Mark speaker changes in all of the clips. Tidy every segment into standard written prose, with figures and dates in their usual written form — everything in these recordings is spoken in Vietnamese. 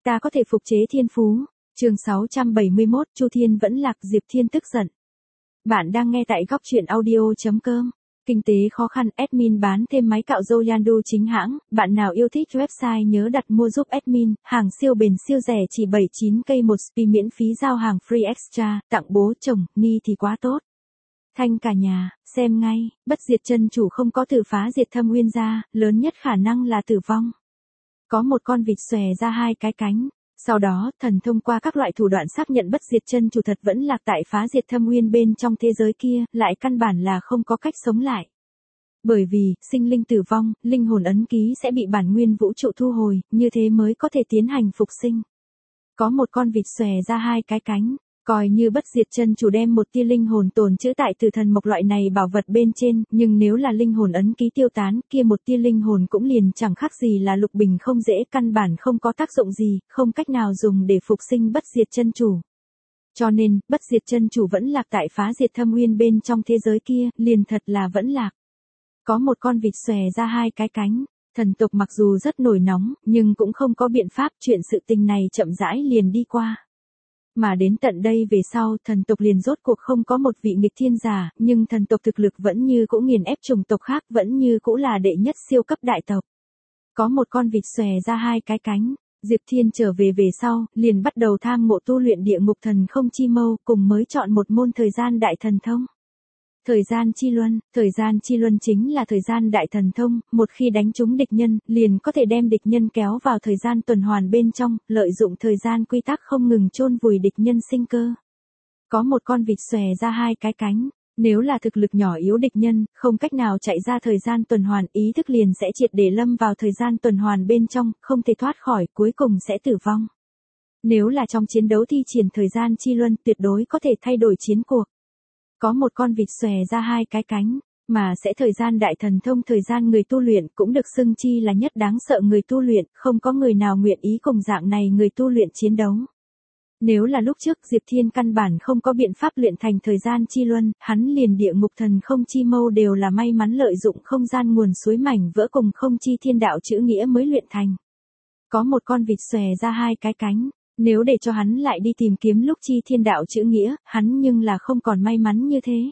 Speaker 1: ta có thể phục chế thiên phú. Chương 671, Chu Thiên vẫn lạc, Diệp Thiên tức giận. Bạn đang nghe tại góc truyện audio.com. Kinh tế khó khăn, admin bán thêm máy cạo râu Yandu chính hãng, bạn nào yêu thích website nhớ đặt mua giúp admin, hàng siêu bền siêu rẻ chỉ 79k một spi miễn phí giao hàng free extra, tặng bố chồng, ni thì quá tốt. Thanh cả nhà, xem ngay, bất diệt chân chủ không có tử phá diệt thâm uyên ra, lớn nhất khả năng là tử vong. Có một con vịt xòe ra hai cái cánh. Sau đó, thần thông qua các loại thủ đoạn xác nhận bất diệt chân chủ thật vẫn lạc tại phá diệt thâm uyên bên trong thế giới kia, lại căn bản là không có cách sống lại. Bởi vì, sinh linh tử vong, linh hồn ấn ký sẽ bị bản nguyên vũ trụ thu hồi, như thế mới có thể tiến hành phục sinh. Có một con vịt xòe ra hai cái cánh, coi như bất diệt chân chủ đem một tia linh hồn tồn trữ tại từ thần mộc loại này bảo vật bên trên, nhưng nếu là linh hồn ấn ký tiêu tán, kia một tia linh hồn cũng liền chẳng khác gì là lục bình không dễ, căn bản không có tác dụng gì, không cách nào dùng để phục sinh bất diệt chân chủ. Cho nên, bất diệt chân chủ vẫn lạc tại phá diệt thâm uyên bên trong thế giới kia, liền thật là vẫn lạc. Có một con vịt xòe ra hai cái cánh. Thần tộc mặc dù rất nổi nóng, nhưng cũng không có biện pháp, chuyện sự tình này chậm rãi liền đi qua. Mà đến tận đây về sau, thần tộc liền rốt cuộc không có một vị nghịch thiên giả, nhưng thần tộc thực lực vẫn như cũ nghiền ép chủng tộc khác, vẫn như cũ là đệ nhất siêu cấp đại tộc. Có một con vịt xòe ra hai cái cánh, Diệp Thiên trở về về sau, liền bắt đầu tham ngộ tu luyện địa ngục thần không chi mâu, cùng mới chọn một môn thời gian đại thần thông. Thời gian chi luân chính là thời gian đại thần thông, một khi đánh trúng địch nhân, liền có thể đem địch nhân kéo vào thời gian tuần hoàn bên trong, lợi dụng thời gian quy tắc không ngừng chôn vùi địch nhân sinh cơ. Có một con vịt xòe ra hai cái cánh, nếu là thực lực nhỏ yếu địch nhân, không cách nào chạy ra thời gian tuần hoàn, ý thức liền sẽ triệt để lâm vào thời gian tuần hoàn bên trong, không thể thoát khỏi, cuối cùng sẽ tử vong. Nếu là trong chiến đấu thi triển thời gian chi luân, tuyệt đối có thể thay đổi chiến cuộc. Có một con vịt xòe ra hai cái cánh, mà sẽ thời gian đại thần thông thời gian người tu luyện cũng được xưng chi là nhất đáng sợ người tu luyện, không có người nào nguyện ý cùng dạng này người tu luyện chiến đấu. Nếu là lúc trước Diệp Thiên căn bản không có biện pháp luyện thành thời gian chi luân, hắn liền địa ngục thần không chi mâu đều là may mắn lợi dụng không gian nguồn suối mảnh vỡ cùng không chi thiên đạo chữ nghĩa mới luyện thành. Có một con vịt xòe ra hai cái cánh. Nếu để cho hắn lại đi tìm kiếm lúc chi thiên đạo chữ nghĩa, hắn nhưng là không còn may mắn như thế.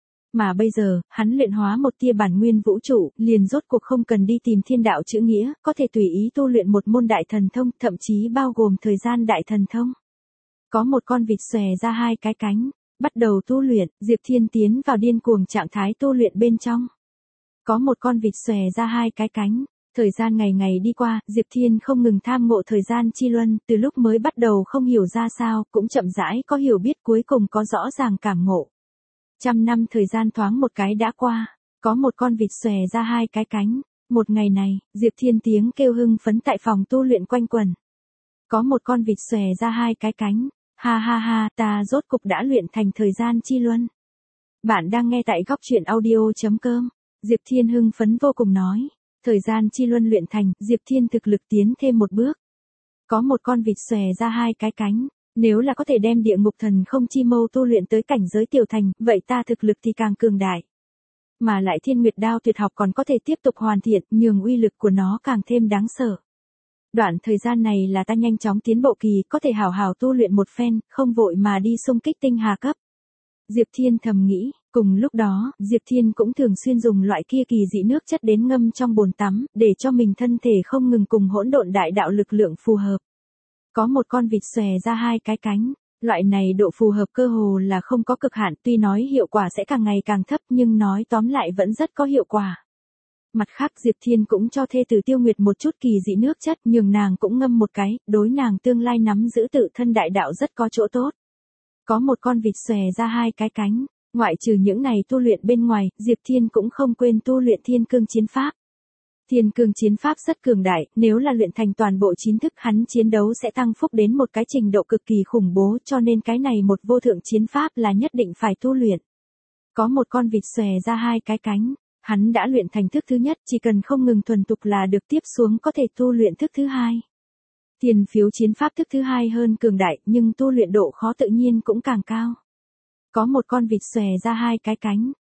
Speaker 1: Mà bây giờ, hắn luyện hóa một tia bản nguyên vũ trụ, liền rốt cuộc không cần đi tìm thiên đạo chữ nghĩa, có thể tùy ý tu luyện một môn đại thần thông, thậm chí bao gồm thời gian đại thần thông. Có một con vịt xòe ra hai cái cánh, bắt đầu tu luyện, Diệp Thiên tiến vào điên cuồng trạng thái tu luyện bên trong. Có một con vịt xòe ra hai cái cánh. Thời gian ngày ngày đi qua, Diệp Thiên không ngừng tham ngộ thời gian chi luân, từ lúc mới bắt đầu không hiểu ra sao, cũng chậm rãi có hiểu biết, cuối cùng có rõ ràng cảm ngộ. 100 năm thời gian thoáng một cái đã qua, có một con vịt xòe ra hai cái cánh. Một ngày này, Diệp Thiên tiếng kêu hưng phấn tại phòng tu luyện quanh quẩn. Có một con vịt xòe ra hai cái cánh. Ha ha ha, ta rốt cục đã luyện thành thời gian chi luân. Bạn đang nghe tại góc truyện audio.com. Diệp Thiên hưng phấn vô cùng nói. Thời gian chi luân luyện thành, Diệp Thiên thực lực tiến thêm một bước. Có một con vịt xòe ra hai cái cánh, nếu là có thể đem địa ngục thần không chi mâu tu luyện tới cảnh giới tiểu thành, vậy ta thực lực thì càng cường đại. Mà lại thiên nguyệt đao tuyệt học còn có thể tiếp tục hoàn thiện, nhường uy lực của nó càng thêm đáng sợ. Đoạn thời gian này là ta nhanh chóng tiến bộ kỳ, có thể hào hào tu luyện một phen, không vội mà đi xung kích tinh hà cấp. Diệp Thiên thầm nghĩ, cùng lúc đó, Diệp Thiên cũng thường xuyên dùng loại kia kỳ dị nước chất đến ngâm trong bồn tắm, để cho mình thân thể không ngừng cùng hỗn độn đại đạo lực lượng phù hợp. Có một con vịt xòe ra hai cái cánh, loại này độ phù hợp cơ hồ là không có cực hạn, tuy nói hiệu quả sẽ càng ngày càng thấp nhưng nói tóm lại vẫn rất có hiệu quả. Mặt khác Diệp Thiên cũng cho thê tử Tiêu Nguyệt một chút kỳ dị nước chất, nhường nàng cũng ngâm một cái, đối nàng tương lai nắm giữ tự thân đại đạo rất có chỗ tốt. Có một con vịt xòe ra hai cái cánh, ngoại trừ những này tu luyện bên ngoài, Diệp Thiên cũng không quên tu luyện thiên cương chiến pháp. Thiên cương chiến pháp rất cường đại, nếu là luyện thành toàn bộ chín thức hắn chiến đấu sẽ tăng phúc đến một cái trình độ cực kỳ khủng bố, cho nên cái này một vô thượng chiến pháp là nhất định phải tu luyện. Có một con vịt xòe ra hai cái cánh, hắn đã luyện thành thức thứ nhất, chỉ cần không ngừng thuần thục là được, tiếp xuống có thể tu luyện thức thứ hai. Tiền phiếu chiến pháp thức thứ hai hơn cường đại, nhưng tu luyện độ khó tự nhiên cũng càng cao. Có một con vịt xòe ra hai cái cánh,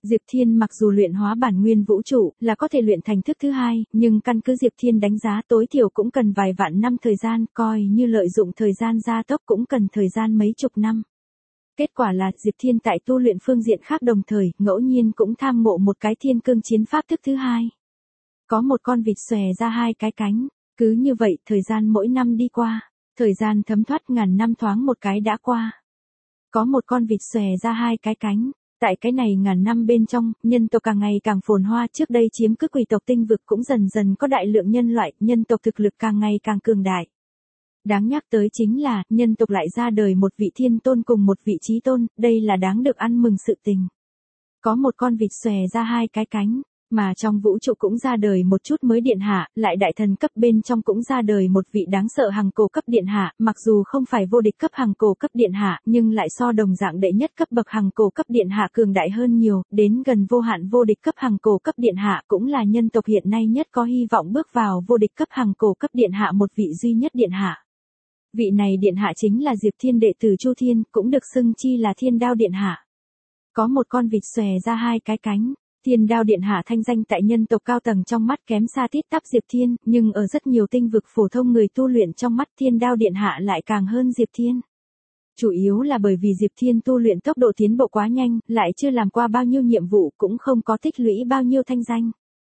Speaker 1: Diệp Thiên mặc dù luyện hóa bản nguyên vũ trụ là có thể luyện thành thức thứ hai, nhưng căn cứ Diệp Thiên đánh giá tối thiểu cũng cần vài vạn năm thời gian, coi như lợi dụng thời gian gia tốc cũng cần thời gian mấy chục năm. Kết quả là Diệp Thiên tại tu luyện phương diện khác đồng thời, ngẫu nhiên cũng tham ngộ một cái thiên cương chiến pháp thức thứ hai. Có một con vịt xòe ra hai cái cánh, cứ như vậy thời gian mỗi năm đi qua, thời gian thấm thoát ngàn năm thoáng một cái đã qua. Có một con vịt xòe ra hai cái cánh. Tại cái này ngàn năm bên trong, nhân tộc càng ngày càng phồn hoa, trước đây chiếm cứ quỷ tộc tinh vực cũng dần dần có đại lượng nhân loại, nhân tộc thực lực càng ngày càng cường đại. Đáng nhắc tới chính là, nhân tộc lại ra đời một vị thiên tôn cùng một vị chí tôn, đây là đáng được ăn mừng sự tình. Có một con vịt xòe ra hai cái cánh, mà trong vũ trụ cũng ra đời một chút mới điện hạ, lại đại thần cấp bên trong cũng ra đời một vị đáng sợ hằng cổ cấp điện hạ, mặc dù không phải vô địch cấp hằng cổ cấp điện hạ, nhưng lại so đồng dạng đệ nhất cấp bậc hằng cổ cấp điện hạ cường đại hơn nhiều, đến gần vô hạn vô địch cấp hằng cổ cấp điện hạ cũng là nhân tộc hiện nay nhất có hy vọng bước vào vô địch cấp hằng cổ cấp điện hạ một vị duy nhất điện hạ. Vị này điện hạ chính là Diệp Thiên đệ tử Chu Thiên, cũng được xưng chi là Thiên Đao điện hạ. Có một con vịt xòe ra hai cái cánh. Thiên Đao điện hạ thanh danh tại nhân tộc cao tầng trong mắt kém xa tít tắp Diệp Thiên, nhưng ở rất nhiều tinh vực phổ thông người tu luyện trong mắt Thiên Đao điện hạ lại càng hơn Diệp Thiên. Chủ yếu là bởi vì Diệp Thiên tu luyện tốc độ tiến bộ quá nhanh, lại chưa làm qua bao nhiêu nhiệm vụ, cũng không có tích lũy bao nhiêu thanh danh.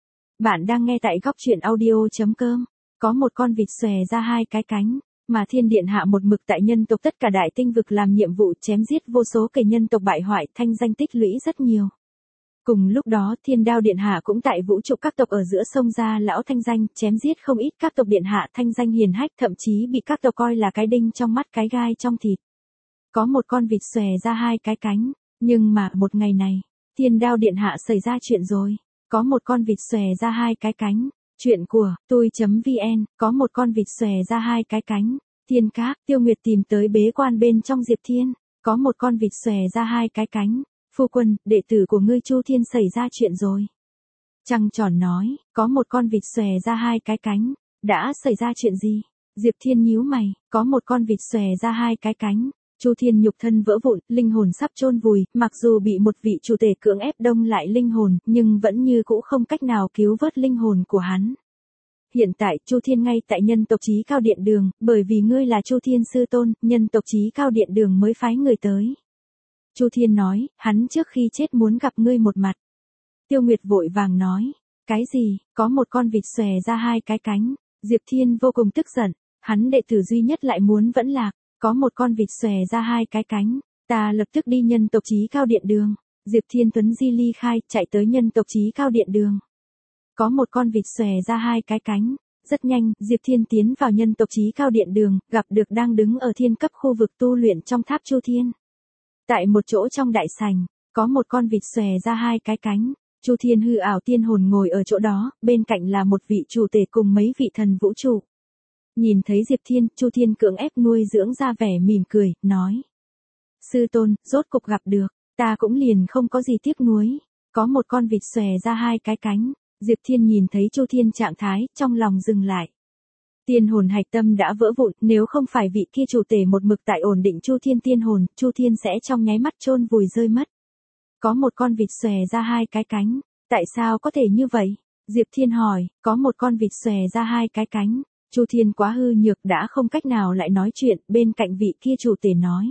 Speaker 1: Bạn đang nghe tại góc truyện audio.com. Có một con vịt xòe ra hai cái cánh, mà Thiên điện hạ một mực tại nhân tộc tất cả đại tinh vực làm nhiệm vụ chém giết vô số kẻ nhân tộc bại hoại, thanh danh tích lũy rất nhiều. Cùng lúc đó Thiên Đao điện hạ cũng tại vũ trụ các tộc ở giữa sông ra lão thanh danh, chém giết không ít các tộc điện hạ, thanh danh hiền hách, thậm chí bị các tộc coi là cái đinh trong mắt cái gai trong thịt. Có một con vịt xòe ra hai cái cánh, nhưng mà một ngày này, Thiên Đao điện hạ xảy ra chuyện rồi. Có một con vịt xòe ra hai cái cánh. Chuyện của tôi.vn, có một con vịt xòe ra hai cái cánh. Thiên Các, Tiêu Nguyệt tìm tới bế quan bên trong Diệp Thiên. Có một con vịt xòe ra hai cái cánh. Phu quân, đệ tử của ngươi Chu Thiên xảy ra chuyện rồi. Trăng tròn nói, có một con vịt xòe ra hai cái cánh. Đã xảy ra chuyện gì? Diệp Thiên nhíu mày, có một con vịt xòe ra hai cái cánh. Chu Thiên nhục thân vỡ vụn, linh hồn sắp chôn vùi, mặc dù bị một vị chủ tể cưỡng ép đông lại linh hồn, nhưng vẫn như cũ không cách nào cứu vớt linh hồn của hắn. Hiện tại, Chu Thiên ngay tại nhân tộc Chí Cao Điện Đường, bởi vì ngươi là Chu Thiên sư tôn, nhân tộc Chí Cao Điện Đường mới phái người tới. Chu Thiên nói, hắn trước khi chết muốn gặp ngươi một mặt. Tiêu Nguyệt vội vàng nói, cái gì? Có một con vịt xòe ra hai cái cánh. Diệp Thiên vô cùng tức giận, hắn đệ tử duy nhất lại muốn vẫn lạc. Có một con vịt xòe ra hai cái cánh, ta lập tức đi nhân tộc Chí Cao Điện Đường. Diệp Thiên tuấn di ly khai, chạy tới nhân tộc Chí Cao Điện Đường. Có một con vịt xòe ra hai cái cánh. Rất nhanh, Diệp Thiên tiến vào nhân tộc Chí Cao Điện Đường, gặp được đang đứng ở thiên cấp khu vực tu luyện trong tháp Chu Thiên. Tại một chỗ trong đại sảnh, có một con vịt xòe ra hai cái cánh. Chu Thiên hư ảo tiên hồn ngồi ở chỗ đó, bên cạnh là một vị chủ tể cùng mấy vị thần vũ trụ. Nhìn thấy Diệp Thiên, Chu Thiên cưỡng ép nuôi dưỡng ra vẻ mỉm cười, nói. Sư tôn, rốt cục gặp được, ta cũng liền không có gì tiếc nuối. Có một con vịt xòe ra hai cái cánh. Diệp Thiên nhìn thấy Chu Thiên trạng thái, trong lòng dừng lại. Tiên hồn hạch tâm đã vỡ vụn, nếu không phải vị kia chủ tể một mực tại ổn định Chu Thiên tiên hồn, Chu Thiên sẽ trong nháy mắt chôn vùi rơi mất. Có một con vịt xòe ra hai cái cánh, tại sao có thể như vậy? Diệp Thiên hỏi, có một con vịt xòe ra hai cái cánh. Chu Thiên quá hư nhược đã không cách nào lại nói chuyện, bên cạnh vị kia chủ tể nói.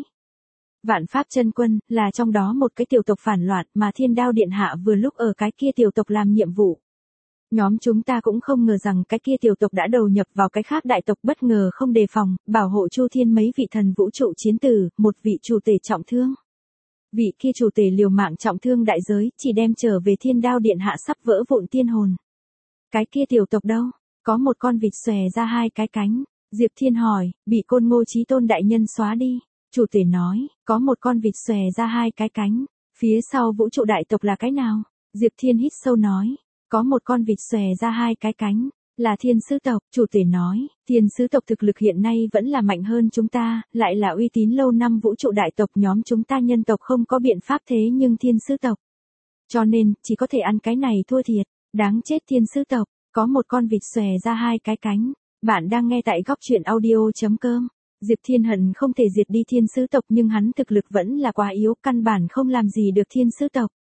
Speaker 1: Vạn Pháp Chân Quân, là trong đó một cái tiểu tộc phản loạn mà Thiên Đao Điện Hạ vừa lúc ở cái kia tiểu tộc làm nhiệm vụ. Nhóm chúng ta cũng không ngờ rằng cái kia tiểu tộc đã đầu nhập vào cái khác đại tộc bất ngờ không đề phòng, bảo hộ Chu Thiên mấy vị thần vũ trụ chiến tử, một vị chủ tể trọng thương. Vị kia chủ tể liều mạng trọng thương đại giới, chỉ đem trở về Thiên Đao Điện Hạ sắp vỡ vụn tiên hồn. Cái kia tiểu tộc đâu? Có một con vịt xòe ra hai cái cánh. Diệp Thiên hỏi, bị Côn Ngô Chí Tôn đại nhân xóa đi. Chủ tể nói, có một con vịt xòe ra hai cái cánh. Phía sau vũ trụ đại tộc là cái nào? Diệp Thiên hít sâu nói, có một con vịt xòe ra hai cái cánh. Là Thiên Sứ tộc. Chủ tể nói, Thiên Sứ tộc thực lực hiện nay vẫn là mạnh hơn chúng ta, lại là uy tín lâu năm vũ trụ đại tộc, nhóm chúng ta nhân tộc không có biện pháp thế nhưng Thiên Sứ tộc. Cho nên, chỉ có thể ăn cái này thua thiệt. Đáng chết Thiên Sứ tộc. Có một con vịt xòe ra hai cái cánh. Bạn đang nghe tại góc truyện audio.com. Diệp Thiên hận không thể diệt đi Thiên Sứ tộc nhưng hắn thực lực vẫn là quá yếu, căn bản không làm gì được Thiên Sứ tộc.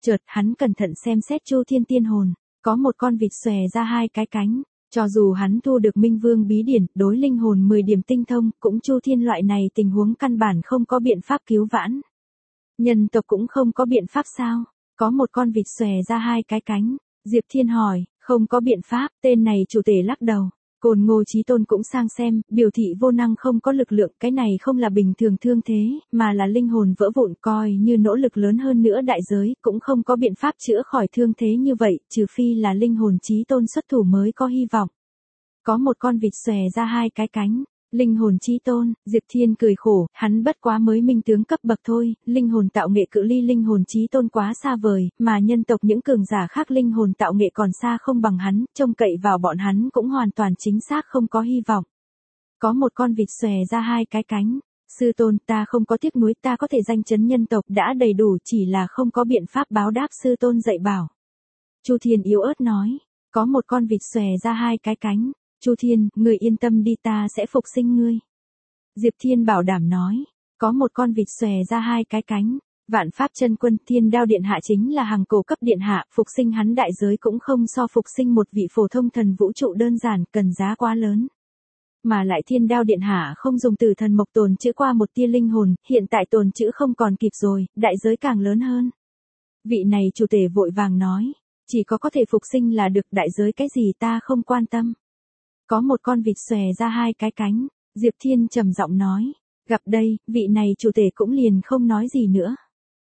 Speaker 1: Chợt hắn cẩn thận xem xét Chu Thiên tiên hồn, có một con vịt xòe ra hai cái cánh. Cho dù hắn thu được Minh Vương bí điển, đối linh hồn 10 điểm tinh thông, cũng Chu Thiên loại này tình huống căn bản không có biện pháp cứu vãn. Nhân tộc cũng không có biện pháp sao? Có một con vịt xòe ra hai cái cánh. Diệp Thiên hỏi, không có biện pháp, tên này chủ tể lắc đầu. Côn Ngô Chí Tôn cũng sang xem, biểu thị vô năng không có lực lượng, cái này không là bình thường thương thế, mà là linh hồn vỡ vụn, coi như nỗ lực lớn hơn nữa đại giới, cũng không có biện pháp chữa khỏi thương thế như vậy, trừ phi là linh hồn Chí Tôn xuất thủ mới có hy vọng. Có một con vịt xòe ra hai cái cánh. Linh hồn Chí Tôn, Diệp Thiên cười khổ, hắn bất quá mới minh tướng cấp bậc thôi, linh hồn tạo nghệ cự ly linh hồn Chí Tôn quá xa vời, mà nhân tộc những cường giả khác linh hồn tạo nghệ còn xa không bằng hắn, trông cậy vào bọn hắn cũng hoàn toàn chính xác không có hy vọng. Có một con vịt xòe ra hai cái cánh. Sư tôn, ta không có tiếc nuối, ta có thể danh chấn nhân tộc đã đầy đủ, chỉ là không có biện pháp báo đáp sư tôn dạy bảo. Chu Thiên yếu ớt nói, có một con vịt xòe ra hai cái cánh. Chu Thiên, người yên tâm đi, ta sẽ phục sinh ngươi. Diệp Thiên bảo đảm nói, có một con vịt xòe ra hai cái cánh. Vạn Pháp Chân Quân Thiên Đao Điện Hạ chính là hàng cổ cấp điện hạ, phục sinh hắn đại giới cũng không so phục sinh một vị phổ thông thần vũ trụ đơn giản, cần giá quá lớn. Mà lại Thiên Đao Điện Hạ không dùng từ thần mộc tồn chữa qua một tia linh hồn, hiện tại tồn chữa không còn kịp rồi, đại giới càng lớn hơn. Vị này chủ tể vội vàng nói, chỉ có thể phục sinh là được, đại giới cái gì ta không quan tâm. Có một con vịt xòe ra hai cái cánh. Diệp Thiên trầm giọng nói, gặp đây, vị này chủ tể cũng liền không nói gì nữa.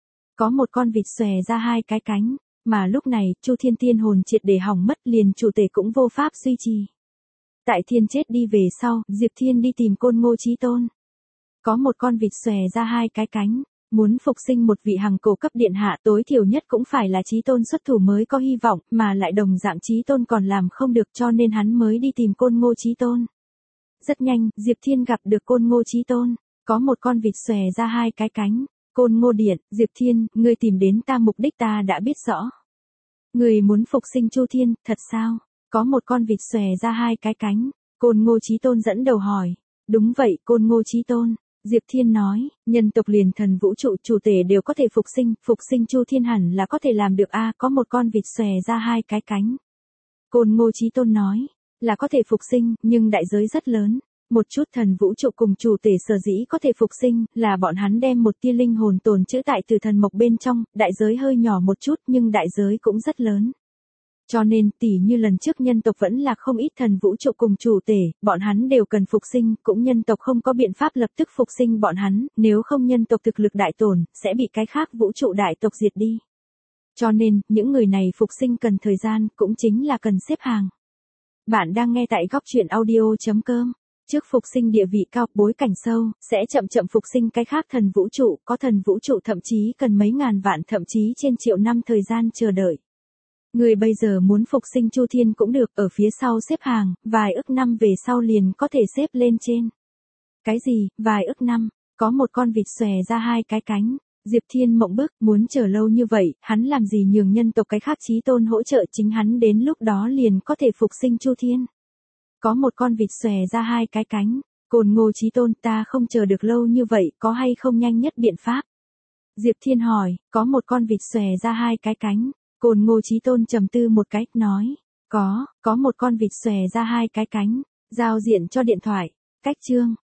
Speaker 1: Có một con vịt xòe ra hai cái cánh, mà lúc này, Chu Thiên tiên hồn triệt để hỏng mất, liền chủ tể cũng vô pháp duy trì. Tại Thiên chết đi về sau, Diệp Thiên đi tìm Côn Ngô Chí Tôn. Có một con vịt xòe ra hai cái cánh, muốn phục sinh một vị hàng cổ cấp điện hạ tối thiểu nhất cũng phải là Chí Tôn xuất thủ mới có hy vọng, mà lại đồng dạng Chí Tôn còn làm không được, cho nên hắn mới đi tìm Côn Ngô Chí Tôn. Rất nhanh, Diệp Thiên gặp được Côn Ngô Chí Tôn, có một con vịt xòe ra hai cái cánh. Côn Ngô Điện, Diệp Thiên, ngươi tìm đến ta mục đích ta đã biết rõ. Ngươi muốn phục sinh Chu Thiên, thật sao? Có một con vịt xòe ra hai cái cánh. Côn Ngô Chí Tôn dẫn đầu hỏi. Đúng vậy, Côn Ngô Chí Tôn. Diệp Thiên nói, nhân tộc liền thần vũ trụ chủ tể đều có thể phục sinh Chu Thiên hẳn là có thể làm được a, có một con vịt xòe ra hai cái cánh. Côn Ngô Chí Tôn nói, là có thể phục sinh, nhưng đại giới rất lớn. Một chút thần vũ trụ cùng chủ tể sở dĩ có thể phục sinh, là bọn hắn đem một tia linh hồn tồn trữ tại từ thần mộc bên trong, đại giới hơi nhỏ một chút nhưng đại giới cũng rất lớn. Cho nên, tỉ như lần trước nhân tộc vẫn là không ít thần vũ trụ cùng chủ tể, bọn hắn đều cần phục sinh, cũng nhân tộc không có biện pháp lập tức phục sinh bọn hắn, nếu không nhân tộc thực lực đại tổn, sẽ bị cái khác vũ trụ đại tộc diệt đi. Cho nên, những người này phục sinh cần thời gian, cũng chính là cần xếp hàng. Bạn đang nghe tại góc truyện audio.com. Trước phục sinh địa vị cao, bối cảnh sâu, sẽ chậm phục sinh cái khác thần vũ trụ, có thần vũ trụ thậm chí cần mấy ngàn vạn thậm chí trên triệu năm thời gian chờ đợi. Người bây giờ muốn phục sinh Chu Thiên cũng được, ở phía sau xếp hàng, vài ức năm về sau liền có thể xếp lên trên. Cái gì, vài ức năm, có một con vịt xòe ra hai cái cánh. Diệp Thiên mộng bức, muốn chờ lâu như vậy, hắn làm gì nhường nhân tộc cái khác Chí Tôn hỗ trợ, chính hắn đến lúc đó liền có thể phục sinh Chu Thiên. Có một con vịt xòe ra hai cái cánh. Côn Ngô Chí Tôn, ta không chờ được lâu như vậy, có hay không nhanh nhất biện pháp? Diệp Thiên hỏi, có một con vịt xòe ra hai cái cánh. Côn Ngô Chí Tôn trầm tư một cách, nói, có một con vịt xòe ra hai cái cánh. Giao diện cho điện thoại. Cách chương.